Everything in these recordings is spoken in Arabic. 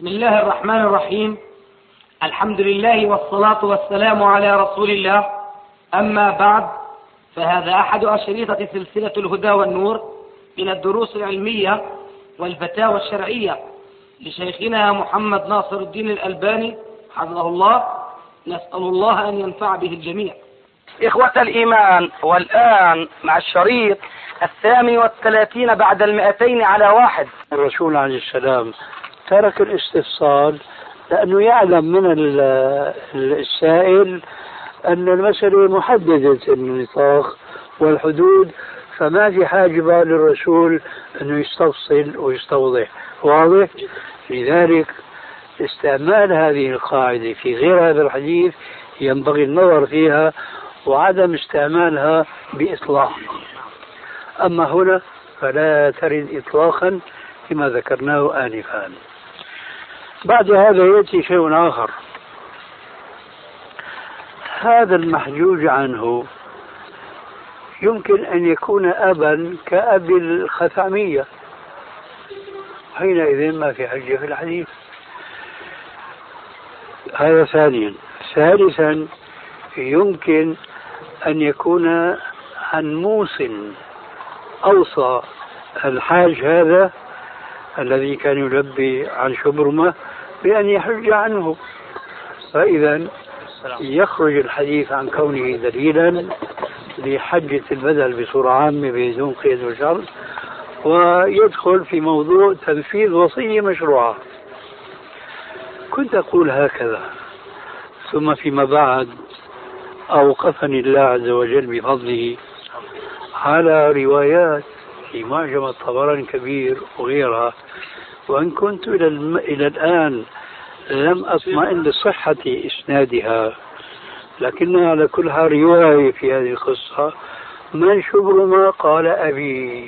بسم الله الرحمن الرحيم. الحمد لله والصلاة والسلام على رسول الله. أما بعد، فهذا أحد أشرطة سلسلة الهدى والنور من الدروس العلمية والفتاوى الشرعية لشيخنا محمد ناصر الدين الألباني حفظه الله. نسأل الله أن ينفع به الجميع. إخوة الإيمان، والآن مع الشريط 38 بعد 200 الرسول عليه السلام ترك الاستفصال لأنه يعلم من السائل أن المسألة محددة النطاق والحدود، فما في حاجة للرسول أنه يستفصل ويستوضح. واضح؟ لذلك استعمال هذه القاعدة في غير هذا الحديث ينبغي النظر فيها وعدم استعمالها بإطلاق. أما هنا فلا ترد إطلاقا كما ذكرناه آنفا. بعد هذا يأتي شيء آخر. هذا المحجوج عنه يمكن أن يكون أبا كأبي الخثعمية، حينئذ ما في حجة في الحديث. هذا ثانيا. ثالثا، يمكن أن يكون عن موصٍ أوصى الحاج هذا الذي كان يلبي عن شبرمة بأن يحج عنه، فإذا يخرج الحديث عن كونه دليلا لحجة البدل بصورة عامة بدون قيد وشرط، ويدخل في موضوع تنفيذ وصية مشروعة. كنت أقول هكذا، ثم فيما بعد أوقفني الله عز وجل بفضله على روايات في معجم الطبراني الكبير وغيرها، وإن كنت إلى الآن لم أطمئن لصحة إسنادها، لكنها على كل حال رواية في هذه القصة من شبرمة قال أبي.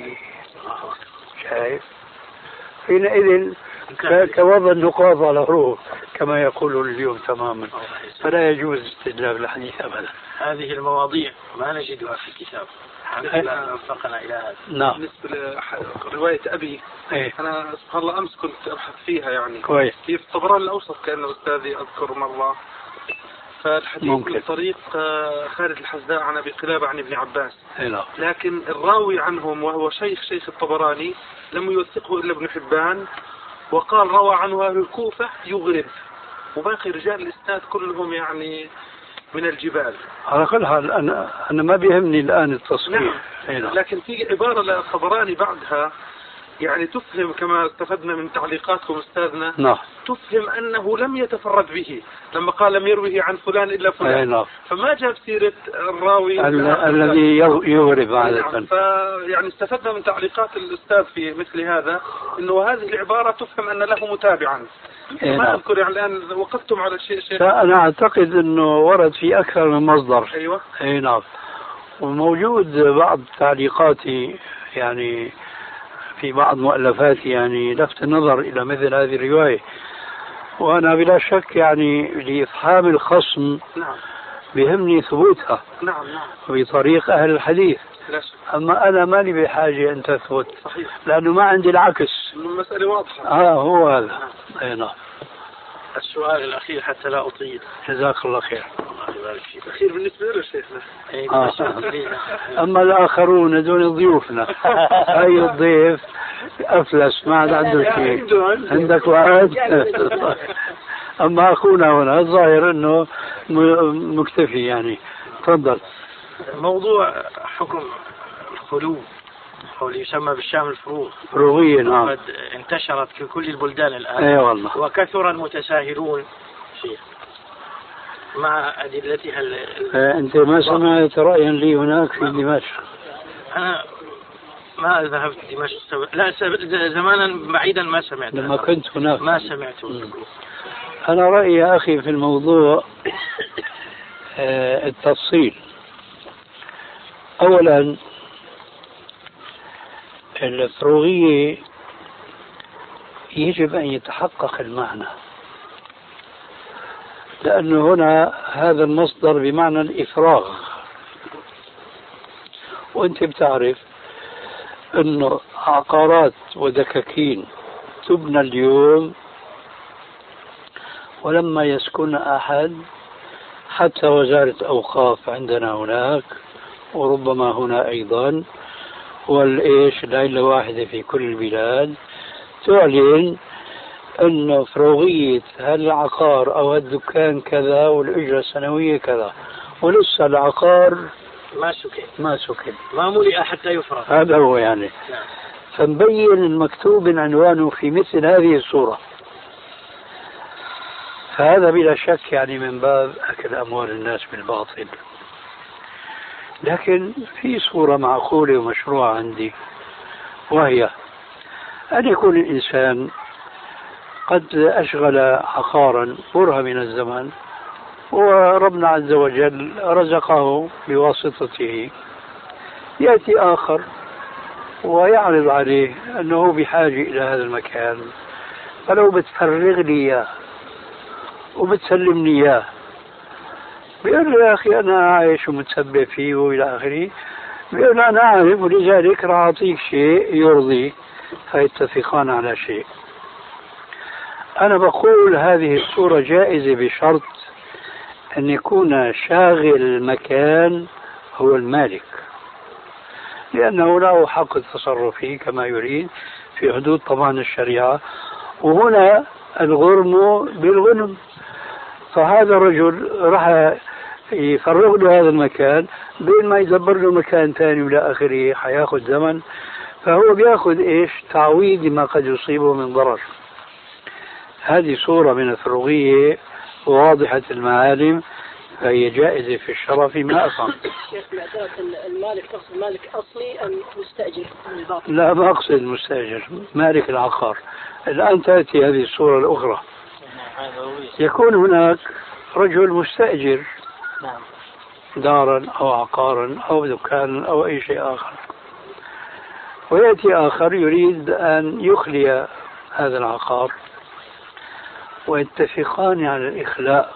شايف؟ حينئذ كوضع النقاط على الحروف كما يقول اليوم تماما، فلا يجوز استدلال الحديث أبدا. هذه المواضيع ما نجدها في الكتاب. لا وفقنا إلى هذا. نعم. بالنسبة لرواية أبي، أنا سبحان الله أمس كنت أبحث فيها يعني كويس. في الطبراني الأوسط كان أستاذي أذكر مرة، فالحديث من طريق خالد الحذاء عن أبي قلابة عن ابن عباس، لكن الراوي عنهم وهو شيخ الطبراني لم يوثقه إلا ابن حبان، وقال روى عنه أهل الكوفة يغرب، وباقي رجال الإسناد كلهم يعني من الجبال. على كل حال أنا ما بيهمني الآن التصحيح. نعم. لكن في عبارة للطبراني بعدها يعني تفهم كما استفدنا من تعليقاتكم أستاذنا. نعم. تفهم أنه لم يتفرد به لما قال لم يروه عن فلان إلا فلان. نعم. فما جاب سيرة الراوي الذي يغرب عادة. نعم. فيعني استفدنا من تعليقات الأستاذ في مثل هذا أنه هذه العبارة تفهم أن له متابعا. ما أذكر يعني الآن وقفتم على شيء. أنا أعتقد أنه ورد في أكثر من مصدر. أيوة. أي نعم. وموجود بعض تعليقاتي يعني في بعض مؤلفاتي يعني لفت النظر إلى مثل هذه الرواية، وأنا بلا شك يعني لإفهام الخصم بهمني ثبوتها. نعم. بطريق أهل الحديث. أما أنا ماني بحاجة أن تثبت. صحيح. لأنه ما عندي العكس. المسألة واضحة. هو هذا. أي نعم. السؤال الأخير حتى لا أطيل. جزاك الله خير. الله يبارك فيك. أخير بالنسبة له شيخنا. أما الآخرون دون ضيوفنا أي الضيف أفلس ما عاد عنده شيء. عندك وعد. أما أخونا هنا الظاهر أنه مكتفي يعني. تفضل. موضوع حكم الخلو أو اللي يسمى بالشام الفروغ. فروغية. نعم. قد انتشرت في كل البلدان الآن. أي والله. وكثر المتساهلون فيه مع أدلتها. أنت ما سمعت رأيا لي هناك في دمشق؟ أنا ما ذهبت دمشق. لا زمانا بعيدا ما سمعت. لما كنت هناك ما سمعت. أنا رأيي يا أخي في الموضوع التفصيل. أولا الفروغية يجب أن يتحقق المعنى، لأنه هنا هذا المصدر بمعنى الإفراغ، وأنت بتعرف أنه عقارات ودكاكين تبنى اليوم ولما يسكن أحد حتى وزارة أوقاف عندنا هناك وربما هنا أيضا والإيش العلة واحدة في كل البلاد تعلن أنه فروغية هالعقار أو هالدكان كذا والأجرة السنوية كذا ولسه العقار ما سكن ما ملئ حتى يفرغ. هذا هو يعني. فنبين المكتوب من عنوانه في مثل هذه الصورة. فهذا بلا شك يعني من باب أكل أموال الناس بالباطل. لكن في صورة معقولة ومشروعة عندي، وهي أن يكون الإنسان قد أشغل عقارا برهة من الزمن وربنا عز وجل رزقه بواسطته، يأتي آخر ويعرض عليه أنه بحاجة إلى هذا المكان، فلو بتفرغ لي إياه وبتسلمني إياه، بيقول له يا أخي أنا عايش ومتسبب فيه وإلى آخره، بيقول أنا عارف ولذلك راح أعطيك شيء يرضي، فيتفقان على شيء. أنا بقول هذه الصورة جائزة بشرط أن يكون شاغل المكان هو المالك، لأنه له حق التصرف فيه كما يريد في حدود طبعا الشريعة، وهنا الغرم بالغنم. فهذا الرجل راح يفرغ له هذا المكان بين ما يدبر له مكان ثاني ولا آخره، حياخذ زمن، فهو بياخذ إيش تعويض ما قد يصيبه من ضرر. هذه صورة من الفروغية واضحة المعالم، فهي جائزة في الشرف ما أفهم. المالك تقصد مالك أصلي أم مستأجر؟ لا، ما أقصد المستأجر، مالك العقار. الآن تأتي هذه الصورة الأخرى، يكون هناك رجل مستأجر دارا أو عقارا أو دكانا أو أي شيء آخر، ويأتي آخر يريد أن يخلي هذا العقار ويتفقان على الإخلاء.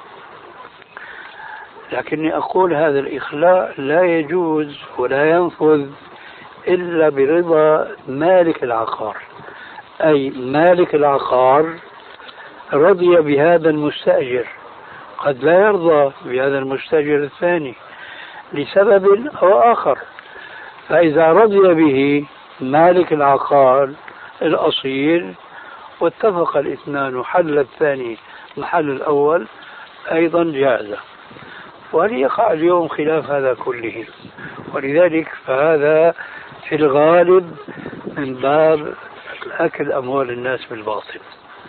لكني أقول هذا الإخلاء لا يجوز ولا ينفذ إلا برضا مالك العقار، أي مالك العقار رضي بهذا المستأجر، قد لا يرضى بهذا المستأجر الثاني لسبب أو آخر. فإذا رضي به مالك العقار الأصيل واتفق الاثنان وحل الثاني محل الأول أيضا جاز. وهل يقع اليوم خلاف هذا كله؟ ولذلك فهذا في الغالب من باب أكل أموال الناس بالباطل.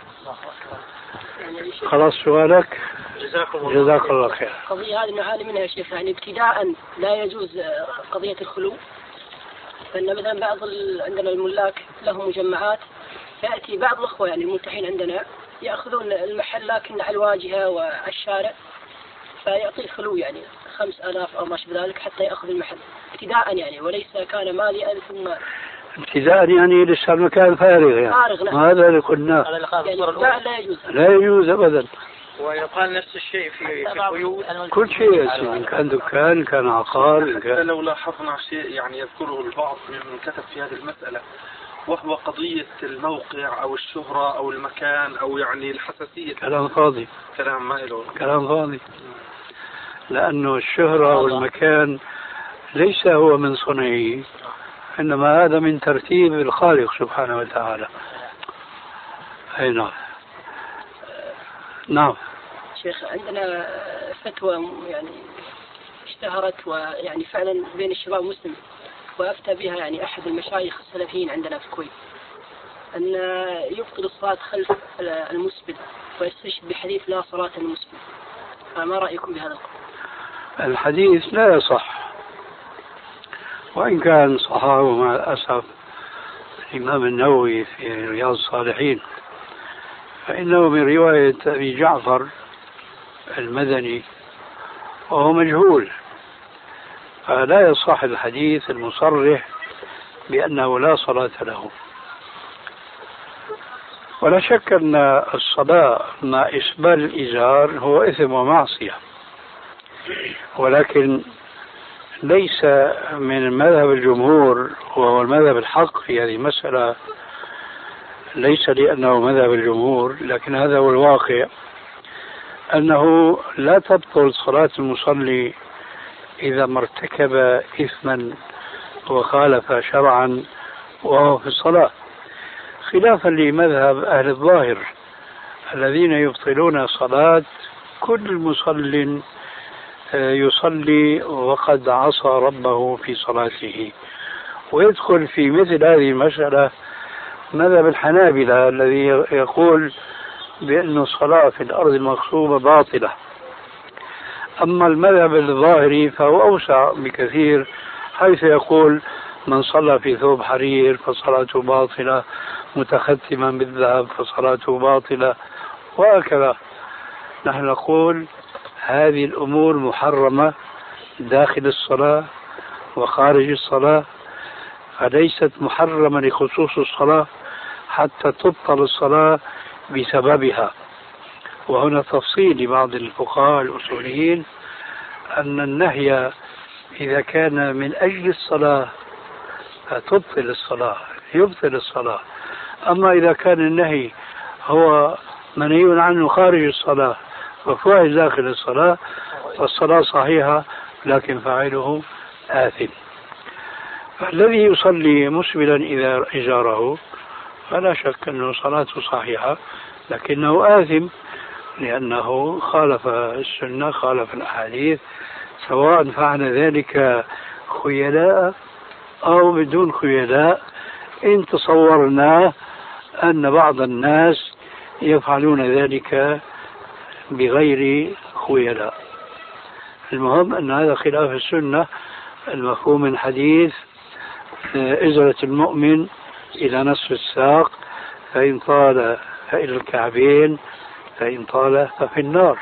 خلاص سؤالك؟ جزاك الله خير. قضية هذه نعاني منها يا شيخ، يعني ابتداء لا يجوز قضية الخلو، فإن مثلا بعض عندنا الملاك لهم مجمعات، فيأتي بعض الأخوة يعني الملتحين عندنا يأخذون المحل لكن على الواجهة وعلى الشارع، فيعطي الخلو يعني 5000 أو ما شابه ذلك حتى يأخذ المحل ابتداء يعني، وليس كان ماليا ثم ابتداء يعني لسه المكان فارغ يعني. فارغ هذا اللي قلناه يعني لا يجوز، لا يجوز أبدا. ويقال نفس الشيء في قيود كل شيء، إن كان دكان، إن كان عقار، حتى لو لاحظنا شيء يعني يذكره البعض من كتب في هذه المسألة، وهو قضية الموقع أو الشهرة أو المكان أو يعني الحساسية. كلام فاضي، كلام ما له كلام فاضي، لأنه الشهرة والمكان ليس هو من صنعه، إنما هذا من ترتيب الخالق سبحانه وتعالى. أي نعم. نعم شيخ، عندنا فتوى يعني اشتهرت ويعني فعلا بين الشباب المسلم، وأفتى بها يعني أحد المشايخ السلفيين عندنا في الكويت، أن يبطل الصلاة خلف المسبل ويستشهد بحديث لا صلاة المسبل. فما رأيكم بهذا القول؟ الحديث لا يصح، وإن كان صححه مع الأسف الإمام النووي في رياض الصالحين، فإنه من رواية أبي جعفر المدني وهو مجهول، فلا يصح الحديث المصرح بأنه لا صلاة له. ولا شك أن الصلاة مع إسبال الإزار هو إثم ومعصية، ولكن ليس من مذهب الجمهور وهو المذهب الحق في هذه المسألة، ليس لأنه مذهب الجمهور، لكن هذا هو الواقع، أنه لا تبطل صلاة المصلي إذا ما ارتكب إثما وخالف شرعا وهو في الصلاة، خلافا لمذهب أهل الظاهر الذين يبطلون صلاة كل مصل يصلي وقد عصى ربه في صلاته. ويدخل في مثل هذه المسألة مذهب الحنابلة الذي يقول بأن الصلاة في الأرض المغصوبة باطلة. أما المذهب الظاهري فهو أوسع بكثير، حيث يقول من صلى في ثوب حرير فصلاته باطلة، متختما بالذهب فصلاته باطلة، وهكذا. نحن نقول هذه الأمور محرمة داخل الصلاة وخارج الصلاة، فليست محرمة لخصوص الصلاة حتى تبطل الصلاة بسببها. وهنا تفصيل لبعض الفقهاء الأصوليين أن النهي إذا كان من أجل الصلاة فتبطل الصلاة، يبطل الصلاة. أما إذا كان النهي هو منهي عنه خارج الصلاة وفواه داخل الصلاة فالصلاة صحيحة لكن فاعله آثم. فالذي يصلي مسبلا إذا إزاره فلا شك أنه صلاته صحيحة لكنه آثم، لأنه خالف السنة، خالف الأحاديث، سواء فعل ذلك خيلاء أو بدون خيلاء، إن تصورنا أن بعض الناس يفعلون ذلك بغير خيلاء. المهم أن هذا خلاف السنة المفهوم من حديث إزرة المؤمن إلى نصف الساق، فإن طال فإلى الكعبين، فإن طال ففي النار.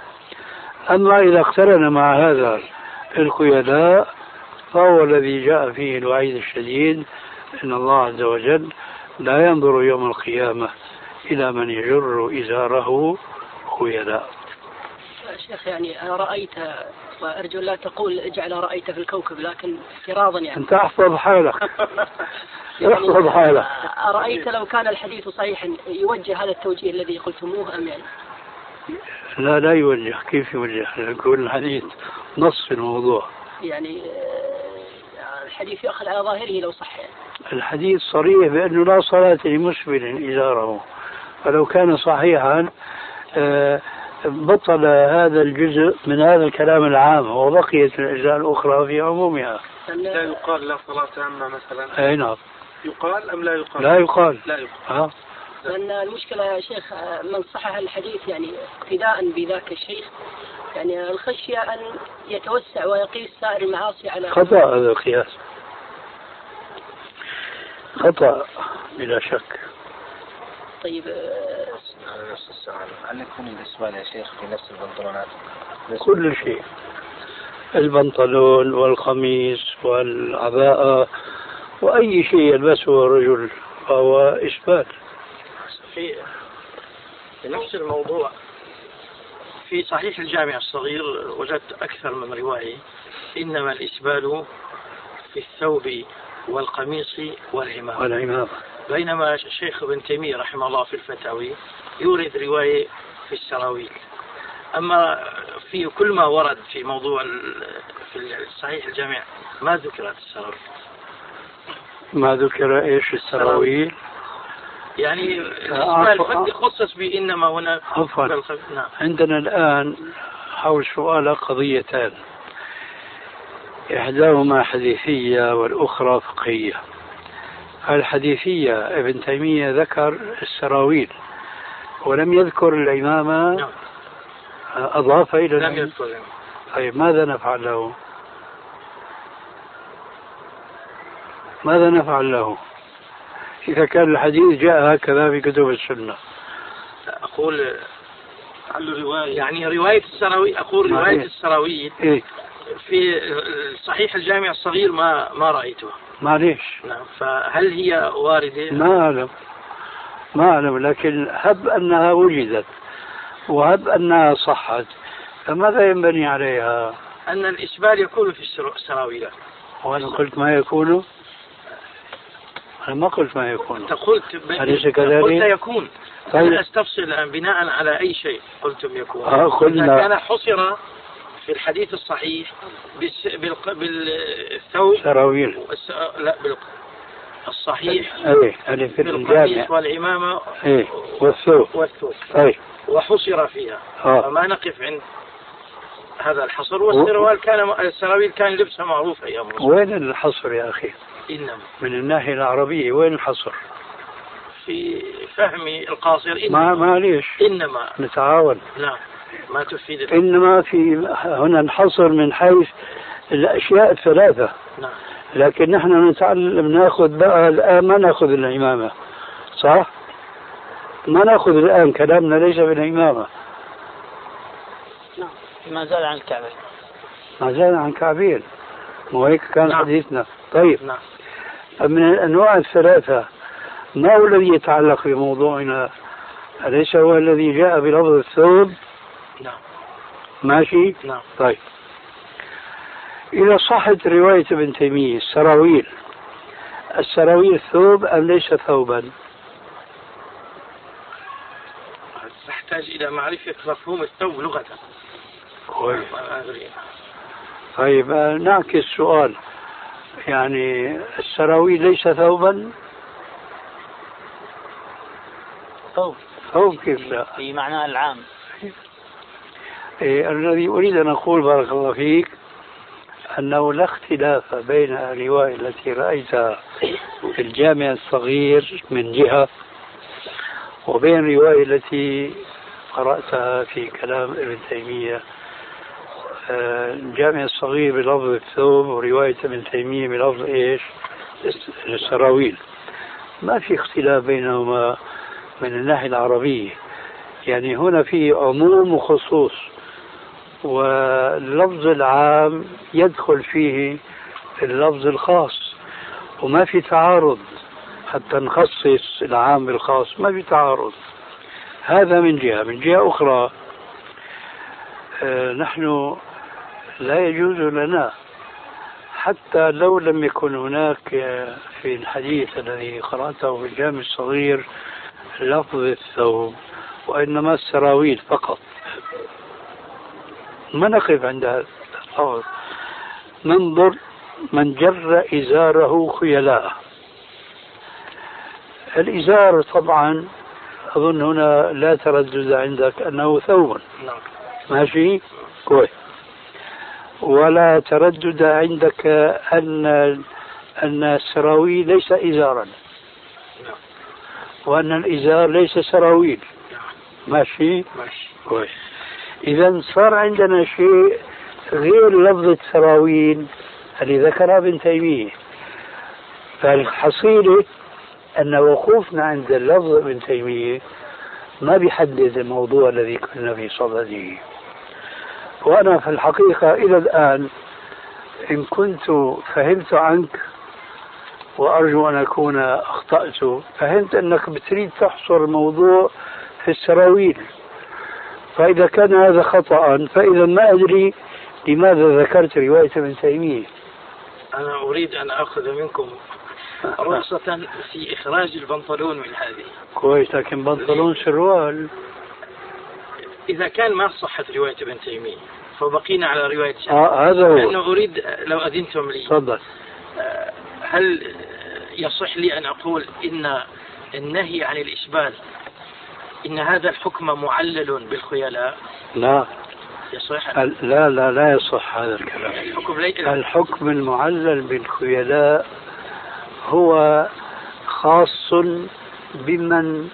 أما إذا اقترن مع هذا الخيلاء فهو الذي جاء فيه الوعيد الشديد، إن الله عز وجل لا ينظر يوم القيامة إلى من يجر إزاره خيلاء. شيخ يعني أنا رأيت، وأرجو لا تقول اجعل رأيت في الكوكب، لكن افتراضا يعني أنت احفظ حالك. احفظ حالك. أرأيت لو كان الحديث صحيحا يوجه هذا التوجيه الذي قلتموه أم يعني؟ لا يوجه. كيف يوجه؟ يقول الحديث نص في الموضوع. يعني الحديث يأخذ على ظاهره لو صح يعني. الحديث صريح بأنه لا صلاة لمسبل إزاره، فلو كان صحيحا بطل هذا الجزء من هذا الكلام العام وبقيت الأجزاء الأخرى في عمومها. لا يقال لا صلاة عامة مثلا؟ أي نعم. يقال أم لا يقال؟ لا يقال. لا يقال. لأن المشكلة يا شيخ من صحح الحديث يعني اقتداء بذاك الشيخ، يعني الخشية أن يتوسع ويقيس سائر المعاصي على خطأ. هذا القياس خطأ بلا شك. طيب نفس السؤال، هل يكون الإسبال يا شيخ في نفس البنطلونات؟ كل شيء، البنطلون والقميص والعباءة وأي شيء يلبسه الرجل فهو إسبال. في نفس الموضوع في صحيح الجامع الصغير وجدت أكثر من رواية إنما الإسبال في الثوب والقميص والعمامة، بينما الشيخ ابن تيمية رحمه الله في الفتاوي يورد رواية في السراويل. أما في كل ما ورد في موضوع في صحيح الجامع ما ذكرت السراويل. ما ذكر إيش السراويل؟ يعني الإسبال خصص بإنما هنا. عفوا. نعم. عندنا الآن حول سؤال قضيتان، إحداهما حديثية والأخرى فقهية. الحديثية ابن تيمية ذكر السراويل ولم يذكر العمامة. نعم. أضاف إلى لم يذكر. طيب ماذا نفعل له؟ ماذا نفعل له إذا كان الحديث جاء هكذا في كتب السنة؟ أقول رواية، يعني رواية السراويل، أقول رواية السراويل إيه؟ في صحيح الجامع الصغير ما رأيته. معليش. نعم. فهل هي واردة؟ ما أعلم لكن هب أنها وجدت وهب أنها صحت فماذا ينبني عليها؟ أن الإسبال يكون في السراويل. وأنا قلت ما يكون. أنا ما قلت ما يكون. أنت قلت يكون. طيب. أنا أستفسر الآن بناء على أي شيء قلتم يكون. قلنا كان حصر في الحديث الصحيح بالثوب سراويل. لا الصحيح يعني في القميص والعمامة والثوب وحصر فيها. فما نقف عند هذا الحصر. والسراويل كان لبسها معروف أيام الرسول. وين الحصر يا أخي؟ إنما من الناحية العربية وين الحصر؟ في فهمي القاصر. ما ليش إنما نتعاون. لا ما تفيد. إنما في هنا الحصر من حيث الأشياء الثلاثة. نعم. لكن نحن نتعلم ناخذ بقى الآن ما ناخذ العمامة صح؟ ما ناخذ الآن كلامنا ليس بالعمامة. نعم. ما زال عن الكعبين. ما زال عن كعبين. وهيك كان نعم. حديثنا. طيب. نعم. من الأنواع الثلاثة ما هو الذي يتعلق بموضوعنا؟ أليس هو الذي جاء بلفظ الثوب؟ نعم. ماشي؟ نعم. طيب. إذا صحت رواية ابن تيمية السراويل ثوب أم ليس ثوبا؟ تحتاج إلى معرفة مفهوم الثوب لغة. كويس. طيب نعكس السؤال، يعني السراويل ليس ثوبا؟ ثوب كيف لا؟ في معناه العام. الذي أريد أن أقول بارك الله فيك أنه لا اختلاف بين الرواية التي رأيتها في الجامع الصغير من جهة وبين الرواية التي قرأتها في كلام ابن تيمية. الجامع الصغير بلفظ الثوب ورواية ابن تيمية بلفظ إيش؟ السراويل. ما في اختلاف بينهما من الناحية العربية، يعني هنا في عموم وخصوص، واللفظ العام يدخل فيه اللفظ الخاص وما في تعارض حتى نخصص العام بالخاص، ما في تعارض. هذا من جهة. من جهة أخرى نحن لا يجوز لنا حتى لو لم يكن هناك في الحديث الذي قرأته في الجامع الصغير لفظ الثوب وإنما السراويل فقط، ما نقف عند هذا الأمر. ننظر من جر إزاره خيلاء. الإزار طبعا أظن هنا لا تردد عندك أنه ثوب. ماشي كويس. ولا تردد عندك أن السراويل ليس إزارا وأن الإزار ليس سراويل. ماشي كويس. إذا صار عندنا شيء غير لفظة سراويل اللي ذكرها ابن تيمية. فالحصيلة أن وقوفنا عند اللفظ ابن تيمية ما بيحدد الموضوع الذي كنا في صدده. وأنا في الحقيقة إلى الآن إن كنت فهمت عنك، وأرجو أن أكون أخطأت، فهمت أنك بتريد تحصر الموضوع في السراويل. فإذا كان هذا خطأ فإذا ما أدري لماذا ذكرت رواية ابن تيمية. أنا أريد أن أخذ منكم رخصة في إخراج البنطلون من هذه. كويس، لكن بنطلون سروال. إذا كان ما صحت رواية ابن تيمية فبقينا على رواية هذا هو. أنا أريد لو أذنتم لي. تفضل. هل يصح لي أن أقول إن النهي عن الإسبال إن هذا الحكم معلل بالخيلاء؟ لا يصح. لا يصح هذا الكلام. الحكم المعلل بالخيلاء هو خاص بمن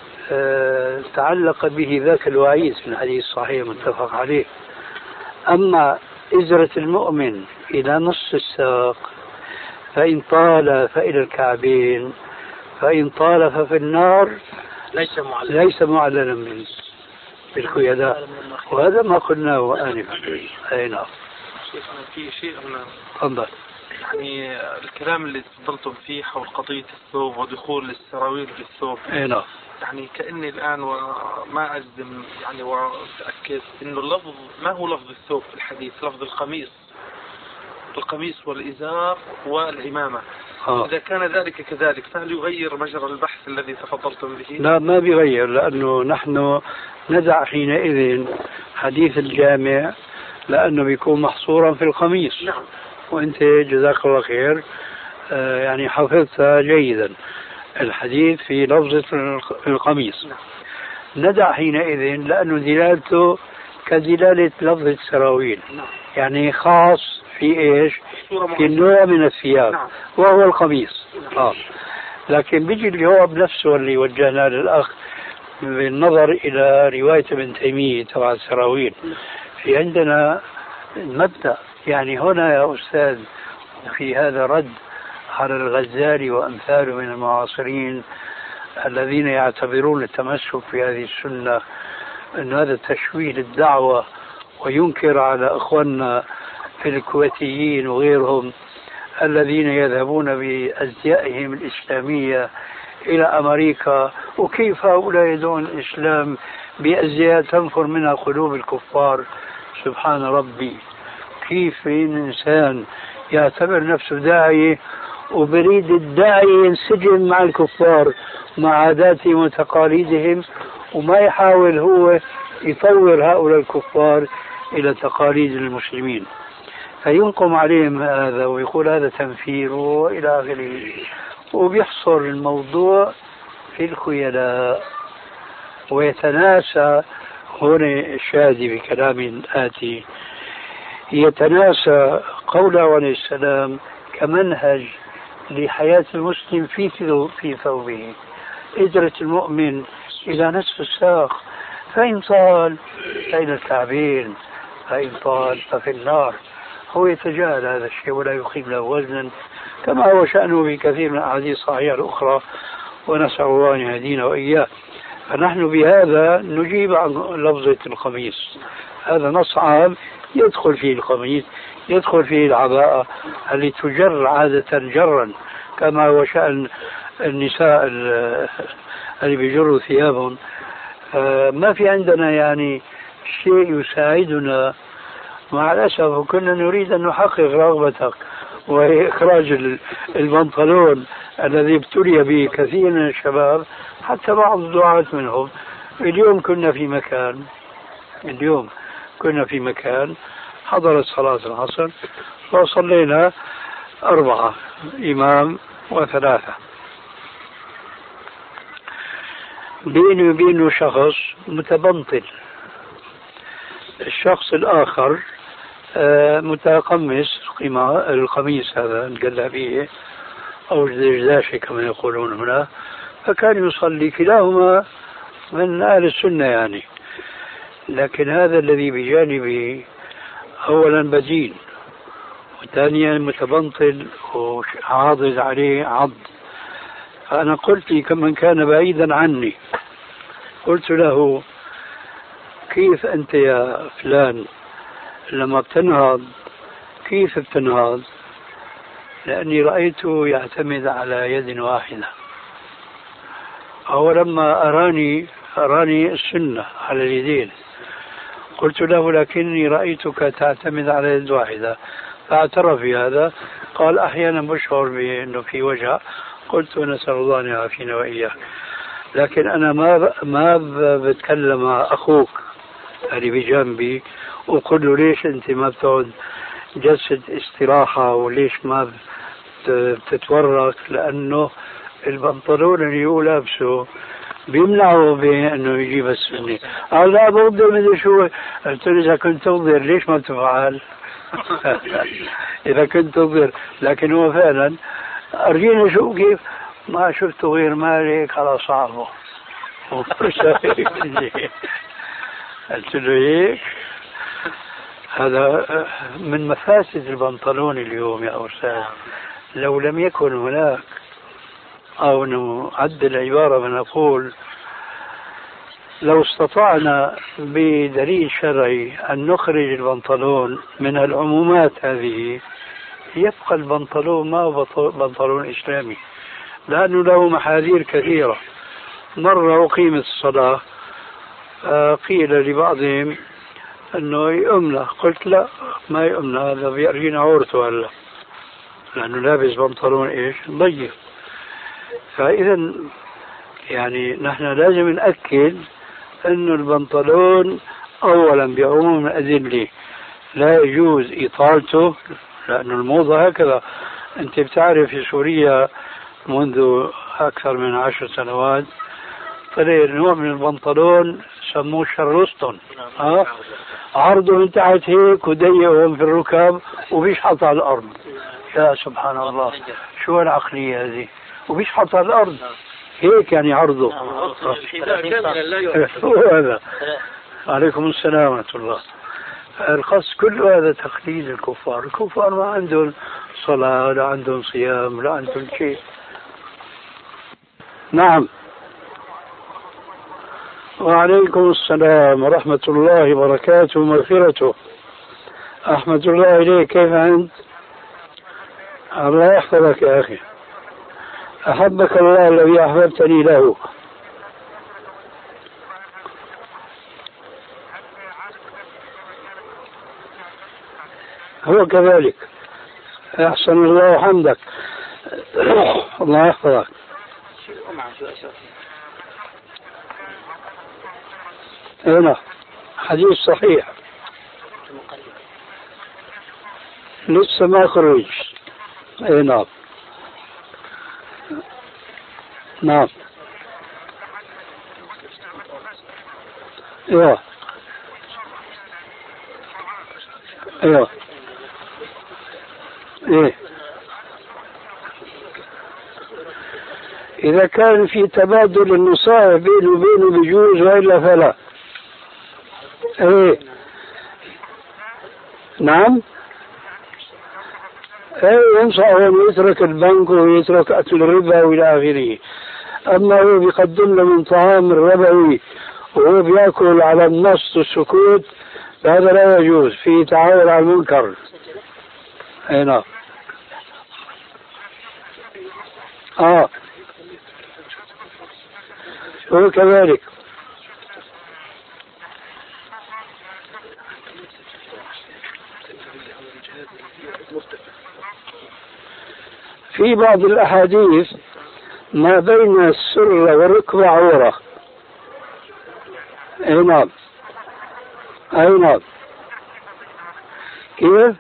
تعلق به ذاك الوعيد في الحديث الصحيح متفق عليه. أما إزرة المؤمن إلى نصف الساق فإن طال فإلى الكعبين، فإن طال ففي النار، ليس معللا بالخيلاء. وهذا ما قلناه آنفا. أي نعم. في شيء تفضل. يعني الكلام اللي تفضلتم فيه حول قضية الثوب ودخول السراويل في الثوب. أي نعم. يعني كأني الآن وما أجزم يعني وأتأكد إنه اللفظ ما هو لفظ الثوب في الحديث، لفظ القميص. القميص والإزار والعمامة. إذا كان ذلك كذلك فهل يغير مجرى البحث الذي تفضلتم به؟ لا، ما بيغير، لأنه نحن ندع حينئذ حديث الجامع لأنه بيكون محصورا في القميص. نعم. وأنت جزاك الله خير يعني حفظت جيدا الحديث في لفظة القميص. نعم. ندع حينئذ لأنه دلالته كدلالة لفظة السراويل. نعم. يعني خاص في إيش؟ في النوع من الثياب. نعم. وهو القميص. لكن بيجي الجواب نفسه اللي وجهنا للأخ بالنظر إلى رواية ابن تيمية تبع السراويل. في عندنا مبدأ، يعني هنا يا أستاذ في هذا رد على الغزالي وأمثاله من المعاصرين الذين يعتبرون التمسك في هذه السنة أن هذا تشويه للدعوة، وينكر على أخواننا في الكويتيين وغيرهم الذين يذهبون بأزيائهم الإسلامية إلى أمريكا، وكيف هؤلاء يدعون الإسلام بأزياء تنفر منها قلوب الكفار. سبحان ربي، كيف إنسان يعتبر نفسه داعية وبريد الداعي ينسجم مع الكفار مع عاداتهم وتقاليدهم، وما يحاول هو يطور هؤلاء الكفار إلى تقاليد المسلمين، فينقم عليهم هذا ويقول هذا تنفير وإلى آخره، وبيحصر الموضوع في الخيلاء ويتناسى. هنا الشاذي بكلام آتي يتناسى قوله عليه السلام كمنهج لحياة المسلم في ثوبه، إزرة المؤمن إلى نصف الساق، فإن طال فإلى الكعبين، فإن طال ففي النار. هو يتجاهل هذا الشيء ولا يقيم له وزنا، كما هو شأنه بكثير من الأحاديث الصحيحة الأخرى، ونسأل الله أن يهدينا وإياه. فنحن بهذا نجيب عن لفظة القميص، هذا نص عام يدخل فيه القميص، يدخل فيه العباءة اللي تجر عادة جرا، كما هو شأن النساء اللي بيجروا ثيابهم. ما في عندنا يعني شيء يساعدنا، مع الأسف كنا نريد أن نحقق رغبتك وهي إخراج البنطلون الذي ابتلي به كثير من الشباب، حتى بعض الدعاة منهم. اليوم كنا في مكان حضرت صلاة العصر وصلينا 4 إمام و3، بيني وبينه شخص متبنطل، الشخص الآخر متقمص القميص هذا الجلابية أو الدرداشة كما يقولون هنا، فكان يصلي كلاهما من أهل السنة يعني. لكن هذا الذي بجانبه أولا بدين، وثانيا متبنطل وعاضد عليه عض. فأنا قلت كمن كان بعيدا عني، قلت له كيف أنت يا فلان لما بتنهض كيف بتنهض؟ لأني رأيته يعتمد على يد واحدة. أو لما أراني السنة على اليدين، قلت له لكني رأيتك تعتمد على يد واحدة، فاعترف بهذا. قال أحيانا بشعر بأنه في وجع. قلت نسأل الله أن يعافينا وإياه. لكن أنا ما بتكلم مع أخوك اللي بجنبي وقل له ليش أنت ما بتقعد جلسة استراحة، وليش ما بتتورك، لأنه البنطلون اللي هو لابسه بيمنعه بأنه يجيب السنة. قال لا بقدر مدري شو. قلت له إذا كنت تنظر ليش ما تفعل؟ إذا كنت تنظر. لكن هو فعلا أرجينا شو كيف ما شفته غير مالك على صعبه. قلت له هيك. هذا من مفاسد البنطلون اليوم يا أستاذ. لو لم يكن هناك، أو نعدل العبارة ونقول لو استطعنا بدليل شرعي أن نخرج البنطلون من العمومات هذه، يبقى البنطلون ما هو بنطلون إسلامي، لأنه له محاذير كثيرة. مرة أقيمت الصلاة، قيل لبعضهم أنه يؤمن، قلت لا، ما يؤمن هذا بيأرينا عورته هلا، لأنه لابس بنطلون إيش ضيق. فإذا يعني نحن لازم نأكد أنه البنطلون أولا بعموم الأدلة لا يجوز إطالته، لأنه الموضة هكذا. أنت بتعرف في سوريا منذ أكثر من 10 سنوات طلع نوع من البنطلون سموه شارلستون، عرضه من تحت هيك وضيق في الركب وبيشحط على الأرض. يا سبحان الله، شو العقلية هذه؟ وبيشحط على الأرض هيك يعني عرضه. هو هذا. عليكم السلام ورحمة الله. القصد كل هذا تقليد الكفار. الكفار ما عندهم صلاة، لا عندهم صيام، لا عندهم شيء. نعم. وعليكم السلام ورحمة الله وبركاته ومغفرته. أحمد الله إليك، كيف أنت؟ الله يحفظك يا أخي، أحبك الله الذي أحببتني له. هو كذلك. أحسن الله حمدك. الله يحفظك. هنا حديث صحيح لسه ما خرج. نعم نعم. ايوه ايوه ايه. اذا كان في تبادل النصائح بينه وبينه بجوز، والا فلا. ايه نعم. ايه ينصحه ان يترك البنك ويترك اكل الربا والى اخره. اما هو بيقدم له من طعام الربوي وهو بياكل على النص والسكوت، هذا لا يجوز، فيه تعاون على المنكر. اي نعم. هو كذلك. في بعض الأحاديث ما بين السر والركبة عورة. أي نعم أي نعم. كيف؟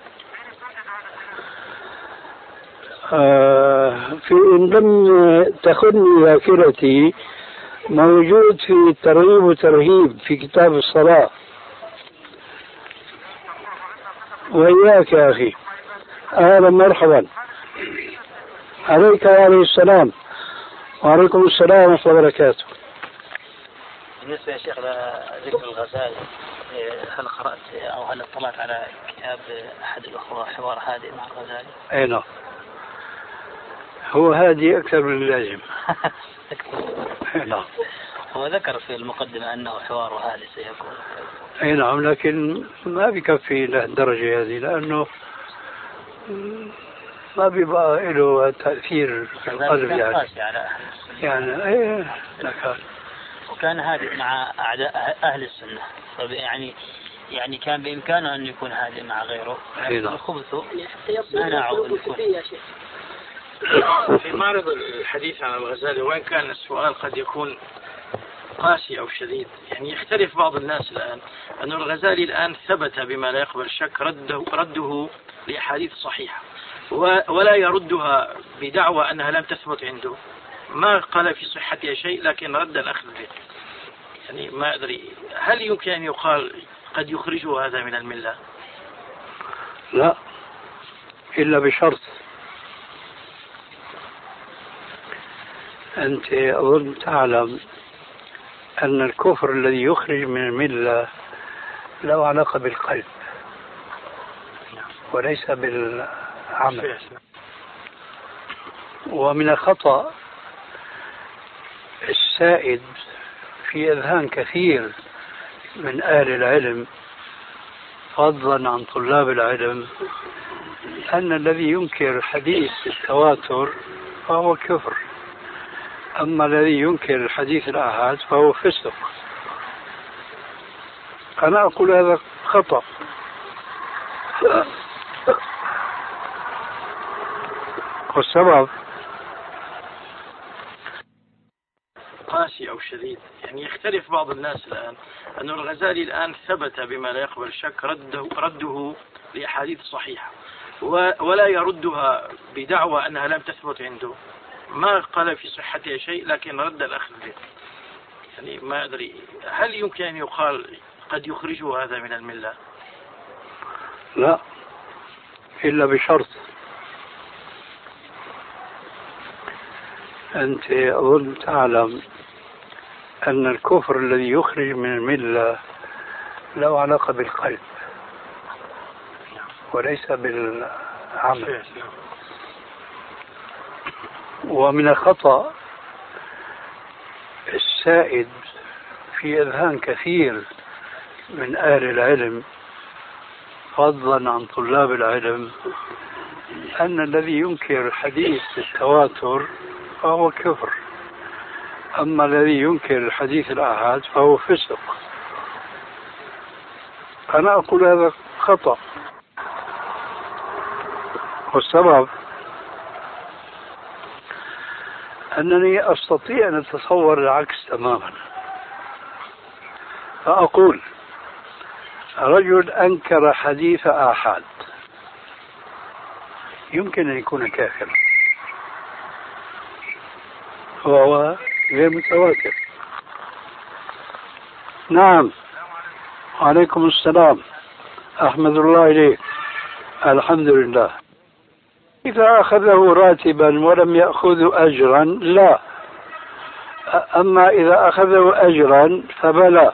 في إن لم تخني ذاكرتي موجود في الترغيب وترهيب في كتاب الصلاة. وإياك يا أخي، أهلا مرحبا. عليك وعليه السلام. وعليكم السلام ورحمة الله وبركاته. بالنسبة يا شيخ لذكر الغزالي، هل قرأت أو هل اطلعت على كتاب أحد الأخوة حوار هادئ مع الغزالي؟ أي نعم. هو هادي أكثر من اللازم. نعم. هو ذكر في المقدمة أنه حوار هادئ سيكون. أي نعم، لكن ما بكفي للدرجة هذه، لأنه ما بيبقى له تأثير في القلب يعني ايه لكن. وكان هادئ مع أعداء أهل السنة، يعني كان بإمكانه أن يكون هادئ مع غيره، لكن الخبث منعه أن يكون. في معرض الحديث عن الغزالي، وإن كان السؤال قد يكون قاسي أو شديد، يعني يختلف بعض الناس الآن أن الغزالي الآن ثبت بما لا يقبل الشك رده لأحاديث صحيحة، ولا يردها بدعوى أنها لم تثبت عنده. ما قال في صحتها شيء، لكن رد الأخذ به. يعني ما أدري هل يمكن أن يقال قد يخرجه هذا من الملة؟ لا، إلا بشرط. أنت أظن تعلم أن الكفر الذي يخرج من الملة له علاقة بالقلب وليس بالعمل. ومن الخطأ السائد في أذهان كثير من أهل العلم فضلا عن طلاب العلم أن الذي ينكر حديث التواتر فهو كفر، أما الذي ينكر الحديث الآحاد فهو فسق. أنا أقول هذا خطأ. والسبب قاسي أو شديد. يعني يختلف بعض الناس الآن أن الغزالي الآن ثبت بما لا يقبل شك رده لأحاديث صحيحة، ولا يردها بدعوى أنها لم تثبت عنده. ما قال في صحتها شيء لكن رد الأخذ به. يعني ما أدري هل يمكن أن يقال قد يخرجه هذا من الملة؟ لا، إلا بشرط. أنت أظن تعلم أن الكفر الذي يخرج من الملة له علاقة بالقلب وليس بالعمل. ومن الخطأ السائد في أذهان كثير من أهل العلم فضلا عن طلاب العلم أن الذي ينكر حديث التواتر فهو كفر، أما الذي ينكر الحديث الآحاد فهو فسق. أنا أقول هذا خطأ، والسبب أنني أستطيع أن أتصور العكس تماما. فأقول رجل أنكر حديث آحاد يمكن أن يكون كافرا وهو غير متواتر. نعم، وعليكم السلام، أحمد الله إليك. الحمد لله. إذا أخذه راتبا ولم يأخذ أجرا لا، أما إذا أخذه أجرا فبلا.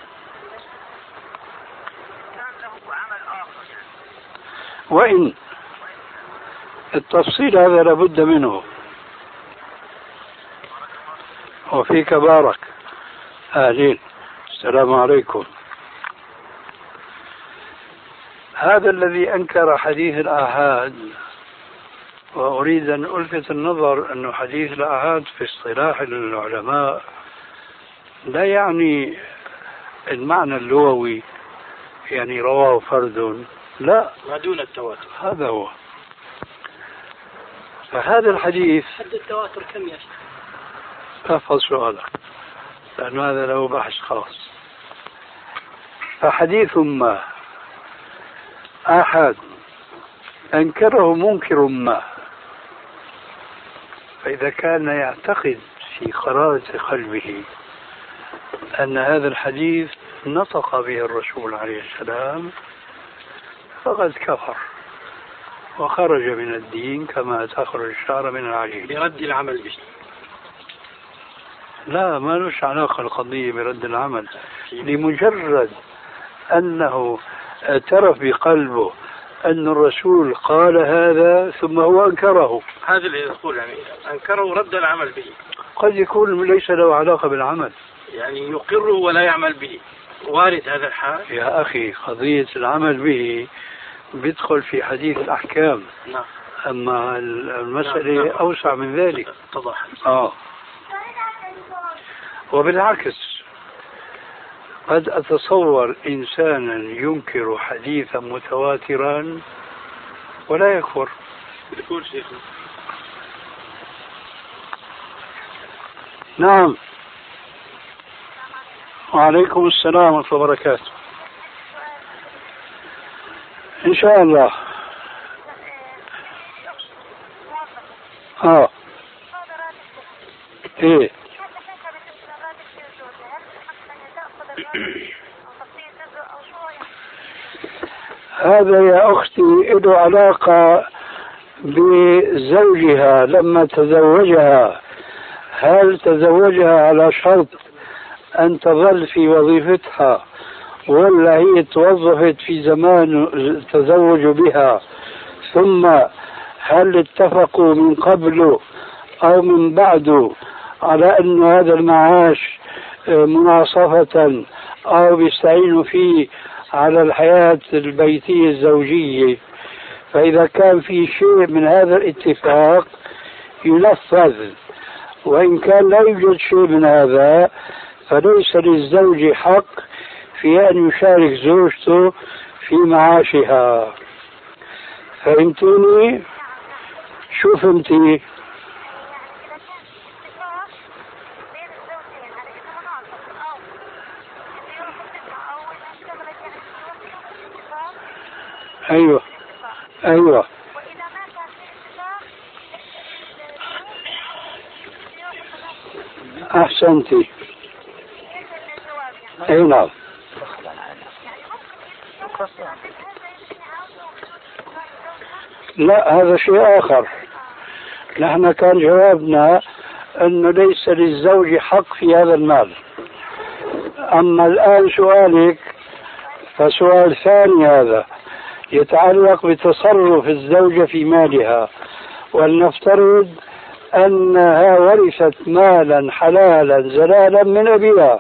وإن التفصيل هذا لابد منه. وفيك بارك. أهلين، السلام عليكم. هذا الذي أنكر حديث الآحاد، وأريد أن ألفت النظر أن حديث الآحاد في اصطلاح العلماء لا يعني المعنى اللغوي يعني رواه فرد، لا، ما دون التواتر. هذا هو. فهذا الحديث حد التواتر كم يا شيخ؟ أحفظ سؤالك لأن هذا له بحث خاص. فحديث ما آحاد أنكره منكر ما، فإذا كان يعتقد في قرارة قلبه أن هذا الحديث نطق به الرسول عليه السلام فقد كفر وخرج من الدين كما تخرج الشعر من العجين. برد العمل به. لا، ما لش علاقة القضية برد العمل، لمجرد أنه اعترف بقلبه أن الرسول قال هذا ثم هو أنكره. هذا اللي يقول يعني أنكره ورد العمل به. قد يكون ليس له علاقة بالعمل، يعني يقره ولا يعمل به. وارد هذا الحال. يا أخي قضية العمل به بيدخل في حديث الأحكام. نعم. أما المسألة نعم. أوسع من ذلك. اتضح. وبالعكس قد أتصور إنسانا ينكر حديثا متواترا ولا يكفر. يقول شيخ. نعم، وعليكم السلام ورحمة الله وبركاته. إن شاء الله. إيه. هذا يا أختي له علاقة بزوجها لما تزوجها. هل تزوجها على شرط أن تظل في وظيفتها ولا هي توظفت في زمان التزوج بها، ثم هل اتفقوا من قبل أو من بعد على أن هذا المعاش مناصفة أو بيستعينوا فيه على الحياة البيتية الزوجية؟ فإذا كان في شيء من هذا الاتفاق ينفذ، وإن كان لا يوجد شيء من هذا فليس للزوج حق في أن يشارك زوجته في معاشها. فهمتيني؟ شو فهمتي؟ ايوه ايوه احسنتي. اي نعم. لا هذا شيء آخر. نحن كان جوابنا أنه ليس للزوج حق في هذا المال. أما الآن سؤالك فسؤال ثاني، هذا يتعلق بتصرف الزوجة في مالها. ولنفترض أنها ورثت مالا حلالا زلالا من أبيها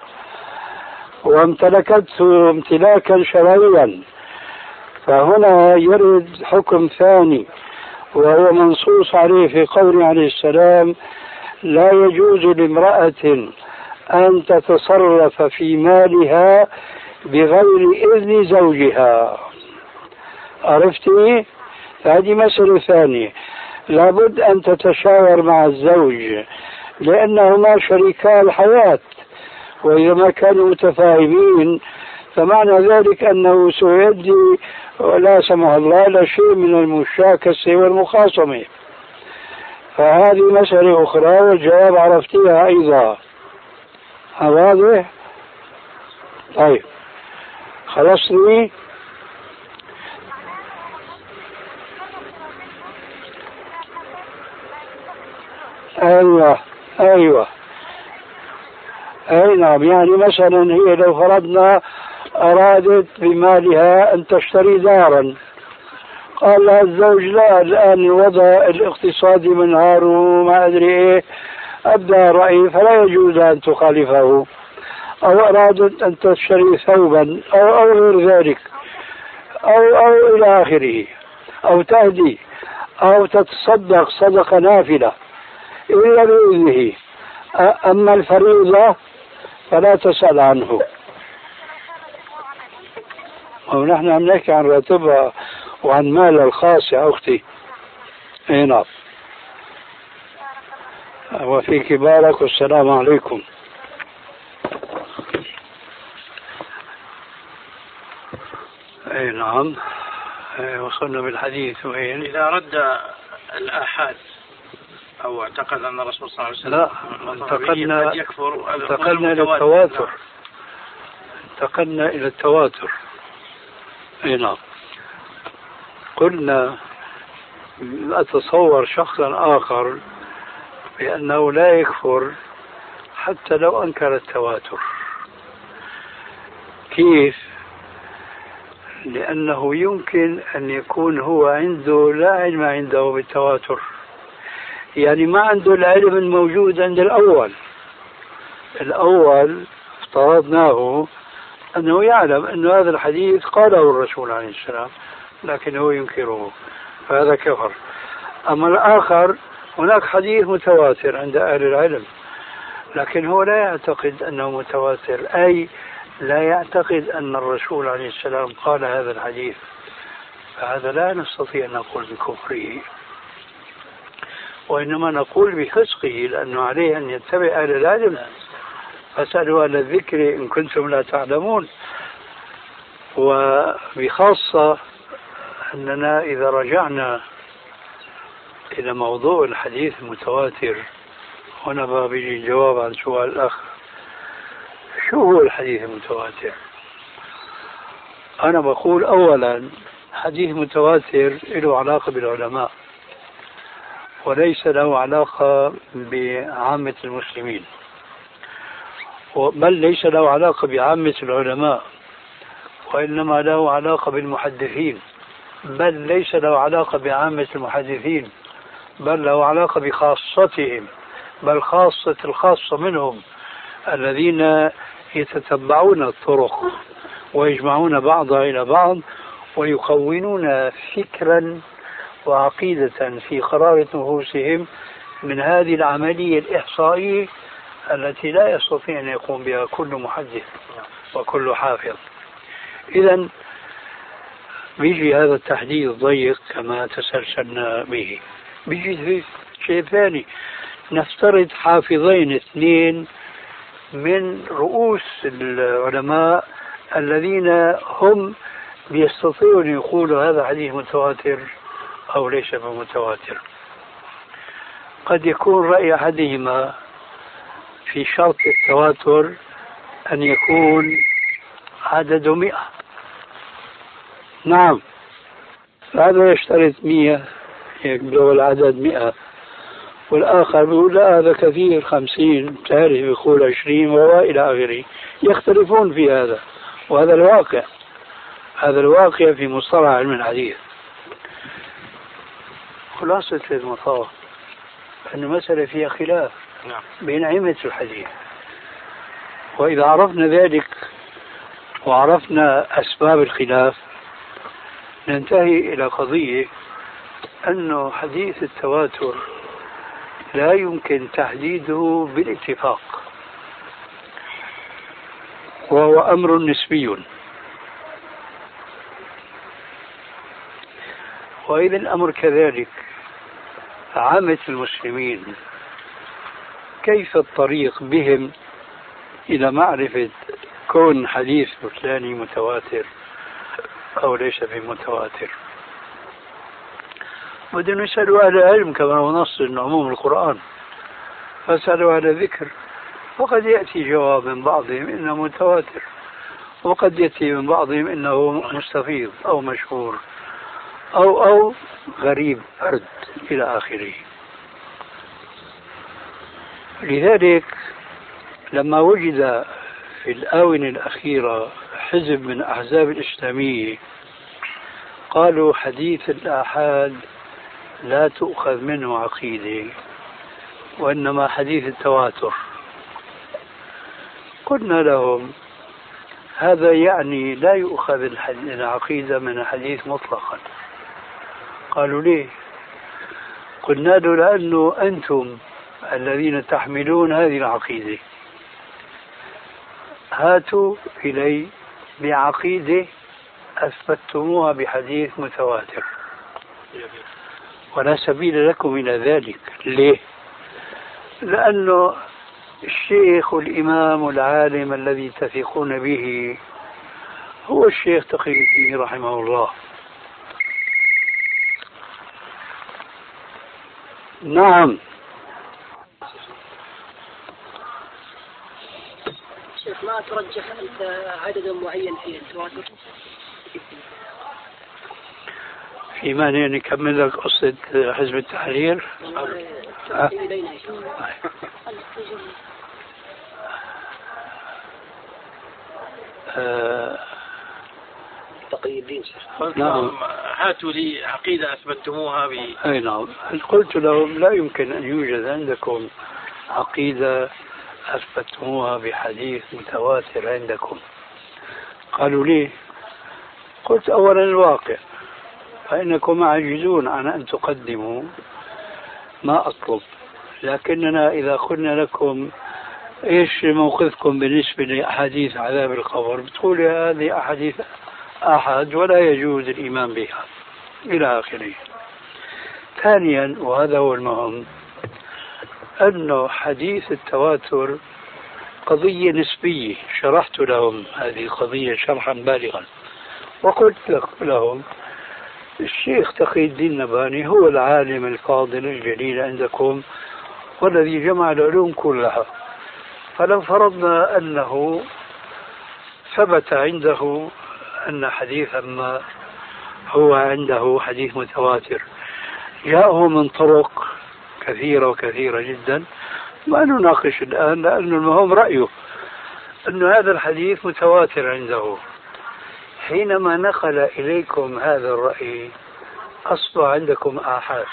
وامتلكته امتلاكا شرعيا، فهنا يرد حكم ثاني وهو منصوص عليه في قوله عليه السلام: لا يجوز لامرأة أن تتصرف في مالها بغير إذن زوجها. عرفتي؟ هذه مسألة ثانية، لابد أن تتشاور مع الزوج لأنهما شريكا الحياة، وإذا ما كانوا متفاهمين فمعنى ذلك أنه سيؤدي ولا سمح الله إلى شيء من المشاكسة والمخاصمة. فهذه مسألة أخرى والجواب عرفتيها أيضا. واضح؟ طيب خلصني. أيوة أيوة أي نعم. يعني مثلا هي لو فرضنا أرادت بمالها أن تشتري دارا، قال لها الزوج: لا، الآن الوضع الاقتصادي منهار وما أدري إيه، أبدى رأيي فلا يجوز أن تخالفه. أو أرادت أن تشتري ثوبا أو غير ذلك أو إلى آخره، أو تهدي أو تتصدق صدقة نافلة إلا بإذنه. أما الفريضة فلا تسأل عنه. ونحن عم نحكي عن راتبها وعن مالها الخاص يا أختي. اي نعم. وفيك بارك، والسلام عليكم. اي نعم. وصلنا بالحديث وين؟ إذا رد الآحاد أو اعتقد أن الرسول صلى الله عليه وسلم انتقلنا إلى التواتر. انتقلنا إلى التواتر. اي نعم. قلنا أتصور شخصا آخر بأنه لا يكفر حتى لو أنكر التواتر. كيف؟ لأنه يمكن أن يكون هو عنده لا علم عنده بالتواتر، يعني ما عنده العلم الموجود عند الأول افترضناه أنه يعلم أن هذا الحديث قاله الرسول عليه السلام لكن هو ينكره، فهذا كفر. أما الآخر هناك حديث متواتر عند أهل العلم لكن هو لا يعتقد أنه متواتر، أي لا يعتقد أن الرسول عليه السلام قال هذا الحديث، فهذا لا نستطيع أن نقول بكفره، وإنما نقول بفسقه، لأنه عليه أن يتبع أهل العلم. فاسألوا أهل الذكر إن كنتم لا تعلمون. وبخاصة أننا إذا رجعنا إلى موضوع الحديث المتواتر، هنا بيجي الجواب عن سؤال الأخ: شو هو الحديث المتواتر؟ أنا بقول أولا حديث متواتر له علاقة بالعلماء وليس له علاقة بعامة المسلمين، بل ليس له علاقة بعامة العلماء، وإنما له علاقة بالمحدثين، بل ليس له علاقة بعامة المحدثين، بل له علاقة بخاصتهم، بل خاصة الخاصة منهم الذين يتتبعون الطرق ويجمعون بعضها إلى بعض ويكونون فكرا وعقيدة في قرارة نفوسهم من هذه العملية الإحصائية التي لا يستطيع أن يقوم بها كل محدث وكل حافظ. إذن بيجي هذا التحديد ضيق كما تسلسلنا به. بيجي شيء ثاني، نفترض حافظين اثنين من رؤوس العلماء الذين هم بيستطيعون يقولوا هذا حديث متواتر أو ليس بمتواتر. قد يكون رأي أحدهما في شرط التواتر أن يكون عدد 100. نعم، هذا يشترط 100 يبلغ العدد 100، والآخر يقول لا هذا كثير 50، ثالث يقول 20 وإلى آخره. يختلفون في هذا، وهذا الواقع، هذا الواقع في مصطلح علم الحديث. خلاصة المطاف أن المسألة فيها خلاف بين أئمة الحديث، وإذا عرفنا ذلك وعرفنا أسباب الخلاف ننتهي إلى قضية أنه حديث التواتر لا يمكن تحديده بالاتفاق، وهو أمر نسبي. وإذا الأمر كذلك عامة المسلمين كيف الطريق بهم إلى معرفة كون حديث فلاني متواتر أو ليس بمتواتر؟ بدهم يسألوا أهل العلم كما هو نص من عموم القرآن، فسألوا أهل الذكر، وقد يأتي جواب من بعضهم إنه متواتر، وقد يأتي من بعضهم إنه مستفيض أو مشهور أو غريب فرد إلى آخره. لذلك لما وجد في الآونة الأخيرة حزب من أحزاب الإسلامية قالوا حديث الآحاد لا تؤخذ منه عقيدة وإنما حديث التواتر، قلنا لهم هذا يعني لا يؤخذ العقيدة من الحديث مطلقا. قالوا ليه؟ قلنا له لأنه أنتم الذين تحملون هذه العقيدة، هاتوا إلي بعقيدة أثبتتموها بحديث متواتر، ولا سبيل لكم إلى ذلك. ليه؟ لأنه الشيخ والإمام والعالم الذي تثقون به هو الشيخ تقي الدين رحمه الله. نعم. شيخ ما ترجح أنت عدد معين في التواتر؟ في مانع نكمل لك قصة حزب التحرير؟ تقي الدين. نعم. هاتوا لي عقيدة أثبتتموها أي نعم. قلت لهم لا يمكن أن يوجد عندكم عقيدة أثبتتموها بحديث متواتر عندكم. قالوا لي؟ قلت أولا الواقع، فإنكم عاجزون عن أن تقدموا ما أطلب، لكننا إذا قلنا لكم إيش موقفكم بالنسبة لأحاديث عذاب القبر بتقول هذه أحاديث أحد ولا يجوز الإيمان بها إلى آخره. ثانيا وهذا هو المهم، أنه حديث التواتر قضية نسبية. شرحت لهم هذه القضية شرحا بالغا، وقلت لهم الشيخ تقي الدين النبهاني هو العالم الفاضل الجليل عندكم والذي جمع العلوم كلها، فلو فرضنا أنه ثبت عنده أن حديثا ما هو عنده حديث متواتر جاءه من طرق كثيرة وكثيرة جدا، ما نناقش الآن لأنه المهم رأيه أن هذا الحديث متواتر عنده. حينما نقل إليكم هذا الرأي أصبح عندكم آحاد.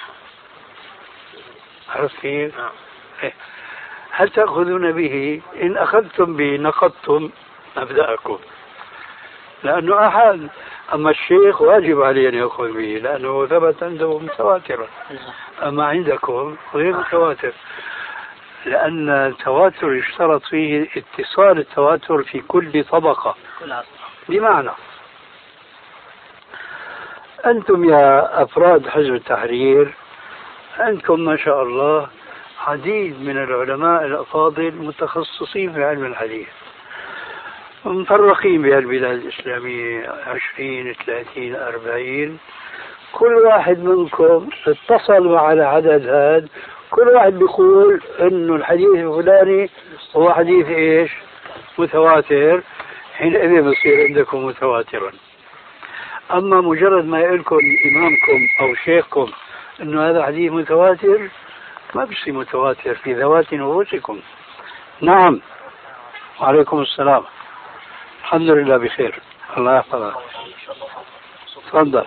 عرفت كيف؟ هل تأخذون به؟ إن أخذتم به نقضتم مبدأكم، لأنه آحاد. أما الشيخ واجب عليه أن يأخذ به لأنه ثبت عنده متواترا، أما عندكم غير متواتر، لأن التواتر يشترط فيه اتصال التواتر في كل طبقة. بمعنى أنتم يا أفراد حزب التحرير عندكم ما شاء الله عديد من العلماء الأفاضل متخصصين في علم الحديث، مفرقين بهالبلاد الإسلامية 20 30 40. كل واحد منكم اتصل مع العدد هذا، كل واحد بيقول إنه الحديث الفلاني هو حديث إيش؟ متواتر. حينئذ بصير عندكم متواترا. أما مجرد ما يقولكم إمامكم أو شيخكم إنه هذا حديث متواتر، ما بصير متواتر في ذوات نفوسكم. نعم. وعليكم السلام. الحمد لله بخير، الله يحفظك. تفضل.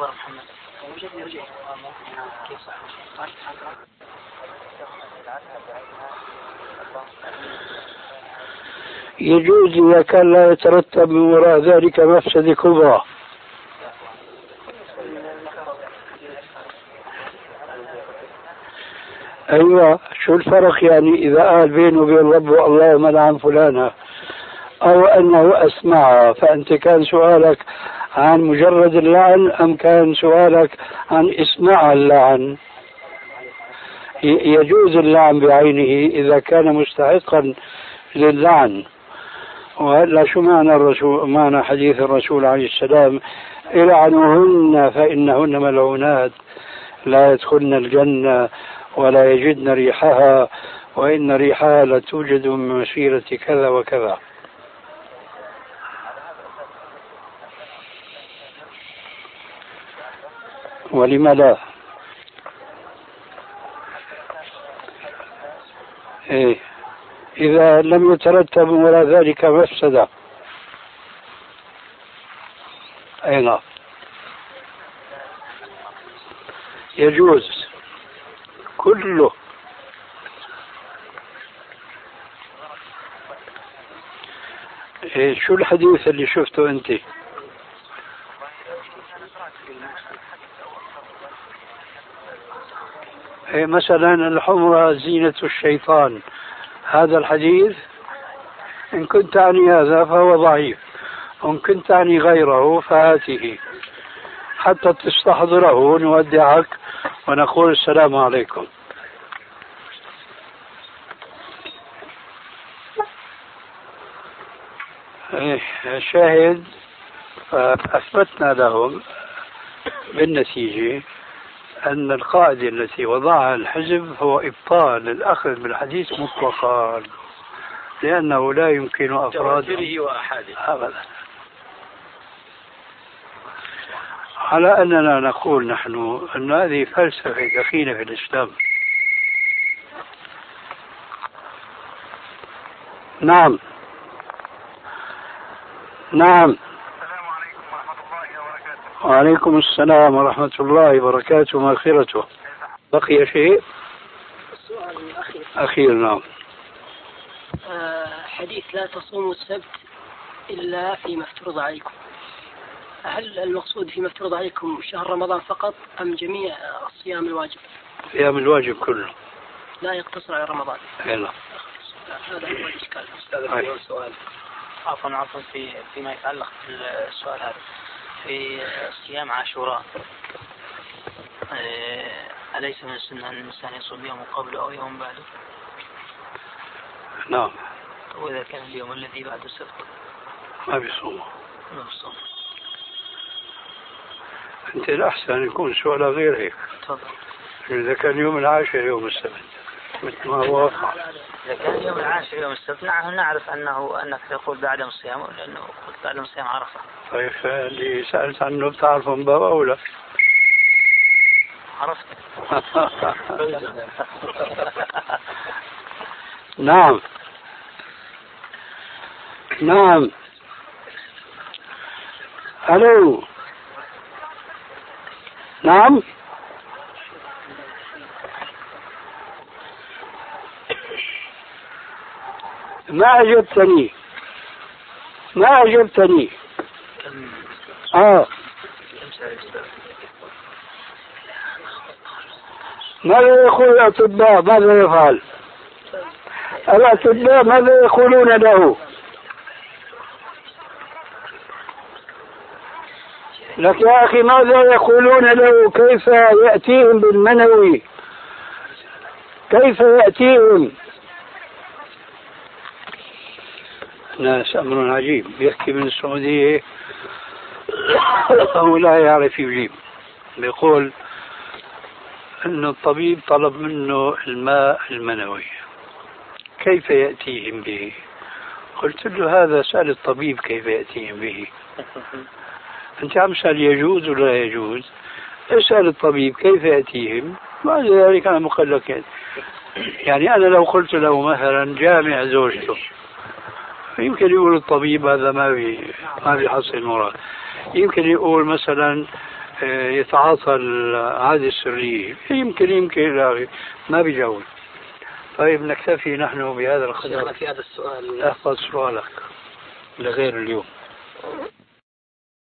يجوز إذا كان لا يترتب من وراء ذلك مفسدة كبرى. أيوة، شو الفرق يعني إذا قال بينه وبين ربه اللهم لعن فلانة أو أنه أسمعها؟ فأنت كان سؤالك عن مجرد اللعن أم كان سؤالك عن إسماع اللعن؟ يجوز اللعن بعينه إذا كان مستحقا للعن. وهلا شو معنى الرسول، معنى حديث الرسول عليه السلام العنوهن فإنهن ملعونات لا يدخلن الجنة ولا يجدن ريحها وإن ريحها لتوجد من مسيرة كذا وكذا. ولما لا؟ إيه إذا لم يترتب ولا ذلك مفسدة. أي نعم يجوز كله. إيه شو الحديث اللي شفته أنت؟ إيه مثلا الحمرة زينة الشيطان، هذا الحديث إن كنت تعني هذا فهو ضعيف، وإن كنت تعني غيره فهاته حتى تستحضره نودعك ونقول السلام عليكم. شاهد، فأثبتنا لهم بالنتيجة أن القاعدة التي وضعها الحزب هو إبطال الأخذ بالحديث مطلقا، لأنه لا يمكن أفراد أبدا. على أننا نقول نحن أن هذه فلسفة دخيلة في الإسلام. نعم نعم. وعليكم السلام ورحمة الله وبركاته ومغفرته. بقي شيء؟ السؤال الأخير. أخير نعم. حديث لا تصوموا السبت إلا فيما افترض عليكم، هل المقصود فيما افترض عليكم شهر رمضان فقط أم جميع الصيام الواجب؟ صيام الواجب كله، لا يقتصر على رمضان. لا. هذا هو الإشكال. سؤال عفوا فيما يتعلق بالسؤال هذا في صيام عاشوراء، أليس من السنة أن الإنسان يصوم يوم قبله أو يوم بعده؟ نعم. وإذا كان اليوم الذي بعد السبت ما بيصوم. ما بيصوم. أنت الأحسن يكون سؤال غير هيك. تفضل. إذا كان يوم العاشر يوم السبت مثل ما هو واقع. إذا كان يوم العاشر يوم السبت نعرف أنك تقول بعدم الصيام، لأنه قلت بعدم صيام عرفة. طيب اللي سألت عنه بتعرفه من باب أولى. عرفت. نعم نعم. ألو. نعم. ما أجبتني. ماذا يقول الأطباء؟ ماذا يفعل الأطباء؟ ماذا يقولون له؟ لك يا أخي ماذا يقولون له؟ كيف يأتيهم بالمنوي؟ كيف يأتيهم؟ ناس أمر عجيب، يحكي من السعودية ولا يعرف يجيب. بيقول أن الطبيب طلب منه الماء المنوي، كيف يأتيهم به؟ قلت له هذا سأل الطبيب كيف يأتيهم به. أنت عم تسأل يجوز ولا لا يجوز؟ اسأل الطبيب كيف يأتيهم، بعد ذلك أنا مقلق. يعني أنا لو قلت له مثلا جامع زوجته، يمكن يقول الطبيب هذا ما بيحصل مراد. يمكن يقول مثلا يتعاطى العادة السرية، يمكن ما بيجاوب. طيب نكتفي نحن بهذا القدر. في هذا السؤال احفظ سؤالك لغير اليوم.